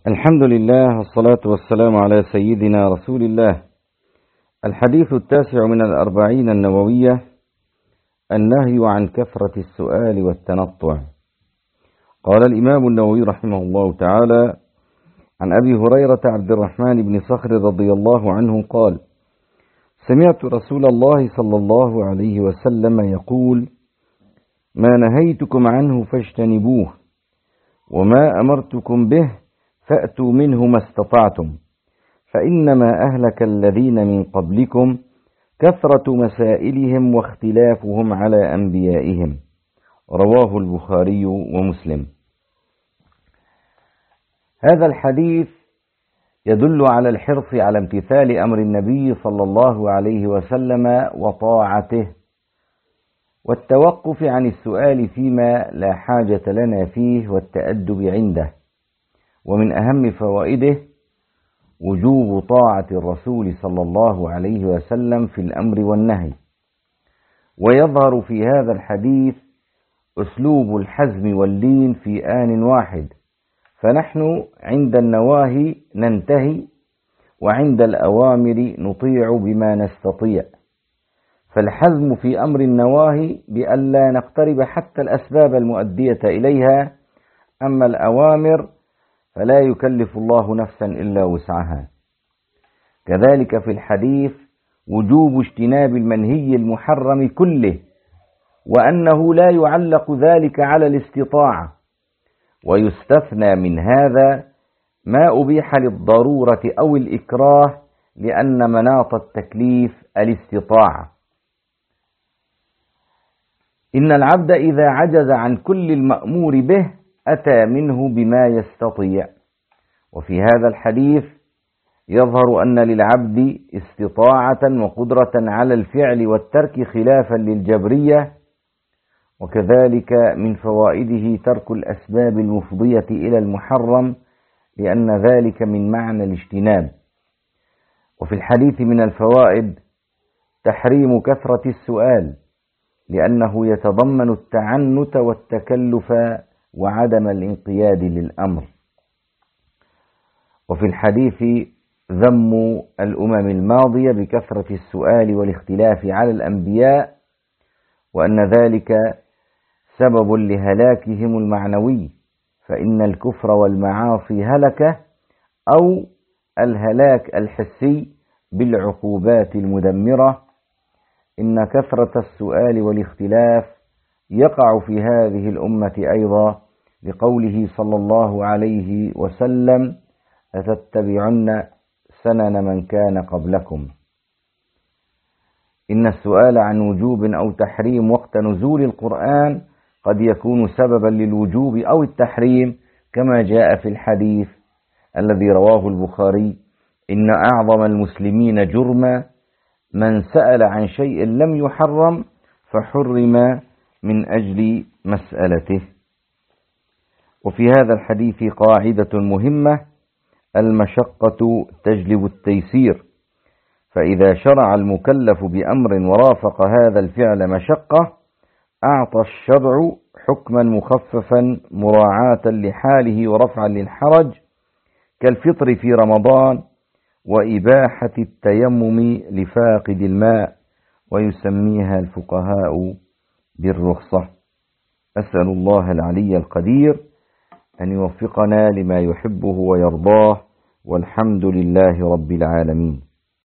الحمد لله والصلاة والسلام على سيدنا رسول الله. الحديث 9 من 40 النووية: النهي عن كثرة السؤال والتنطع. قال الإمام النووي رحمه الله تعالى: عن أبي هريرة عبد الرحمن بن صخر رضي الله عنه قال: سمعت رسول الله صلى الله عليه وسلم يقول: ما نهيتكم عنه فاجتنبوه، وما أمرتكم به فأتوا منه ما استطعتم، فإنما أهلك الذين من قبلكم كثرة مسائلهم واختلافهم على أنبيائهم. رواه البخاري ومسلم. هذا الحديث يدل على الحرص على امتثال أمر النبي صلى الله عليه وسلم وطاعته، والتوقف عن السؤال فيما لا حاجة لنا فيه والتأدب عنده. ومن أهم فوائده وجوب طاعة الرسول صلى الله عليه وسلم في الأمر والنهي. ويظهر في هذا الحديث أسلوب الحزم واللين في آن واحد، فنحن عند النواهي ننتهي، وعند الأوامر نطيع بما نستطيع. فالحزم في أمر النواهي بألا نقترب حتى الأسباب المؤدية إليها، أما الأوامر فلا يكلف الله نفسا إلا وسعها. كذلك في الحديث وجوب اجتناب المنهي المحرم كله، وأنه لا يعلق ذلك على الاستطاعة، ويستثنى من هذا ما أبيح للضرورة أو الإكراه، لأن مناط التكليف الاستطاعة. إن العبد إذا عجز عن كل المأمور به أتى منه بما يستطيع. وفي هذا الحديث يظهر أن للعبد استطاعة وقدرة على الفعل والترك خلافا للجبرية. وكذلك من فوائده ترك الأسباب المفضية إلى المحرم، لأن ذلك من معنى الاجتناب. وفي الحديث من الفوائد تحريم كثرة السؤال، لأنه يتضمن التعنت والتكلف وعدم الانقياد للأمر. وفي الحديث ذم الأمم الماضية بكثرة السؤال والاختلاف على الأنبياء، وأن ذلك سبب لهلاكهم المعنوي، فإن الكفر والمعاصي هلكة، أو الهلاك الحسي بالعقوبات المدمرة. إن كثرة السؤال والاختلاف يقع في هذه الأمة أيضا، لقوله صلى الله عليه وسلم: أتتبعن سنن من كان قبلكم. إن السؤال عن وجوب أو تحريم وقت نزول القرآن قد يكون سببا للوجوب أو التحريم، كما جاء في الحديث الذي رواه البخاري: إن أعظم المسلمين جرما من سأل عن شيء لم يحرم فحرم من أجل مسألته. وفي هذا الحديث قاعدة مهمة: المشقة تجلب التيسير، فإذا شرع المكلف بأمر ورافق هذا الفعل مشقة أعطى الشرع حكما مخففا مراعاة لحاله ورفعا للحرج، كالفطر في رمضان وإباحة التيمم لفاقد الماء، ويسميها الفقهاء بالرخصة. أسأل الله العلي القدير أن يوفقنا لما يحبه ويرضاه، والحمد لله رب العالمين.